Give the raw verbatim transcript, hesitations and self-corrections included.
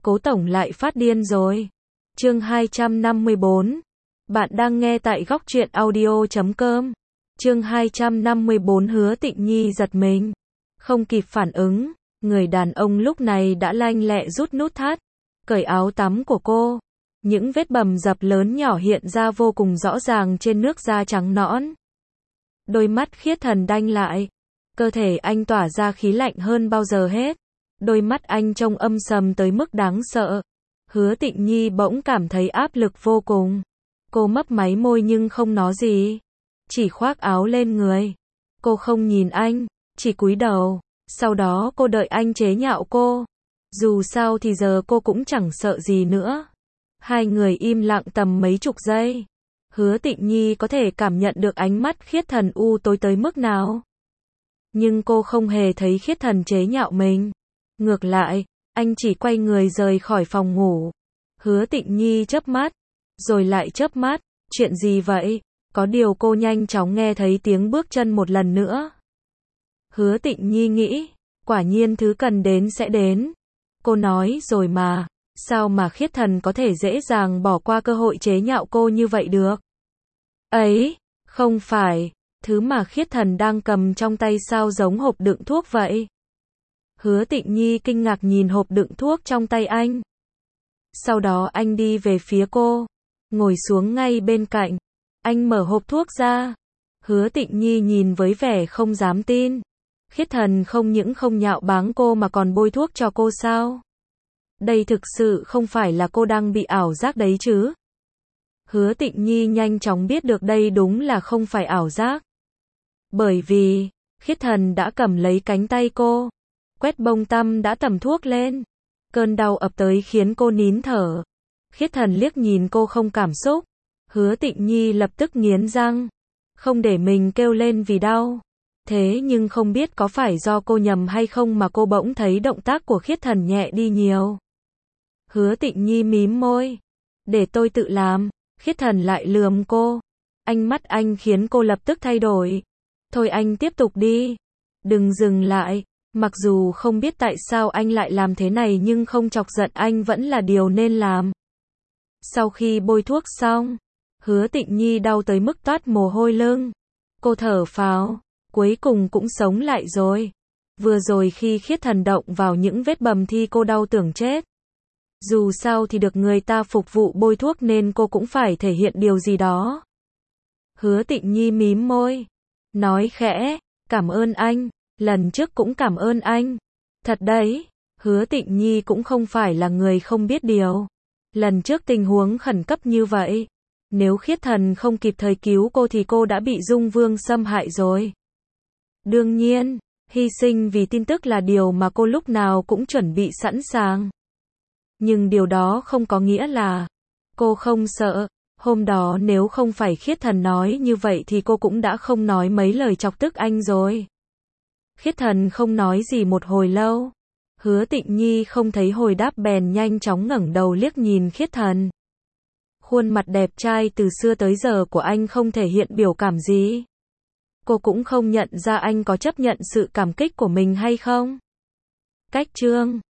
Cố tổng lại phát điên rồi. Chương hai trăm năm mươi bốn. Bạn đang nghe tại góc truyện audio chấm com. Chương hai trăm năm mươi bốn. Hứa Tịnh Nhi giật mình, không kịp phản ứng, người đàn ông lúc này đã lanh lẹ rút nút thắt, cởi áo tắm của cô. Những vết bầm dập lớn nhỏ hiện ra vô cùng rõ ràng trên nước da trắng nõn. Đôi mắt Khiết Thần đanh lại, cơ thể anh tỏa ra khí lạnh hơn bao giờ hết. Đôi mắt anh trông âm sầm tới mức đáng sợ. Hứa Tịnh Nhi bỗng cảm thấy áp lực vô cùng. Cô mấp máy môi nhưng không nói gì, chỉ khoác áo lên người. Cô không nhìn anh, chỉ cúi đầu. Sau đó cô đợi anh chế nhạo cô. Dù sao thì giờ cô cũng chẳng sợ gì nữa. Hai người im lặng tầm mấy chục giây. Hứa Tịnh Nhi có thể cảm nhận được ánh mắt Khiết Thần u tối tới mức nào. Nhưng cô không hề thấy Khiết Thần chế nhạo mình. Ngược lại, anh chỉ quay người rời khỏi phòng ngủ. Hứa Tịnh Nhi chớp mắt, rồi lại chớp mắt. Chuyện gì vậy? Có điều cô nhanh chóng nghe thấy tiếng bước chân một lần nữa. Hứa Tịnh Nhi nghĩ, quả nhiên thứ cần đến sẽ đến. Cô nói rồi mà, sao mà Khiết Thần có thể dễ dàng bỏ qua cơ hội chế nhạo cô như vậy được? Ấy, không phải, thứ mà Khiết Thần đang cầm trong tay sao giống hộp đựng thuốc vậy? Hứa Tịnh Nhi kinh ngạc nhìn hộp đựng thuốc trong tay anh. Sau đó anh đi về phía cô, ngồi xuống ngay bên cạnh. Anh mở hộp thuốc ra. Hứa Tịnh Nhi nhìn với vẻ không dám tin. Khiết Thần không những không nhạo báng cô mà còn bôi thuốc cho cô sao? Đây thực sự không phải là cô đang bị ảo giác đấy chứ? Hứa Tịnh Nhi nhanh chóng biết được đây đúng là không phải ảo giác. Bởi vì, Khiết Thần đã cầm lấy cánh tay cô, quét bông tăm đã tẩm thuốc lên. Cơn đau ập tới khiến cô nín thở. Khiết Thần liếc nhìn cô không cảm xúc. Hứa Tịnh Nhi lập tức nghiến răng, không để mình kêu lên vì đau. Thế nhưng không biết có phải do cô nhầm hay không mà cô bỗng thấy động tác của Khiết Thần nhẹ đi nhiều. Hứa Tịnh Nhi mím môi. Để tôi tự làm. Khiết Thần lại lườm cô. Ánh mắt anh khiến cô lập tức thay đổi. Thôi anh tiếp tục đi. Đừng dừng lại. Mặc dù không biết tại sao anh lại làm thế này nhưng không chọc giận anh vẫn là điều nên làm. Sau khi bôi thuốc xong, Hứa Tịnh Nhi đau tới mức toát mồ hôi lưng. Cô thở phào, cuối cùng cũng sống lại rồi. Vừa rồi khi Khiết Thần động vào những vết bầm thì cô đau tưởng chết. Dù sao thì được người ta phục vụ bôi thuốc nên cô cũng phải thể hiện điều gì đó. Hứa Tịnh Nhi mím môi, nói khẽ, cảm ơn anh, lần trước cũng cảm ơn anh. Thật đấy, Hứa Tịnh Nhi cũng không phải là người không biết điều. Lần trước tình huống khẩn cấp như vậy, nếu Khiết Thần không kịp thời cứu cô thì cô đã bị Dung Vương xâm hại rồi. Đương nhiên, hy sinh vì tin tức là điều mà cô lúc nào cũng chuẩn bị sẵn sàng. Nhưng điều đó không có nghĩa là cô không sợ. Hôm đó nếu không phải Khiết Thần nói như vậy thì cô cũng đã không nói mấy lời chọc tức anh rồi. Khiết Thần không nói gì một hồi lâu. Hứa Tịnh Nhi không thấy hồi đáp bèn nhanh chóng ngẩng đầu liếc nhìn Khiết Thần. Khuôn mặt đẹp trai từ xưa tới giờ của anh không thể hiện biểu cảm gì. Cô cũng không nhận ra anh có chấp nhận sự cảm kích của mình hay không. Cách chương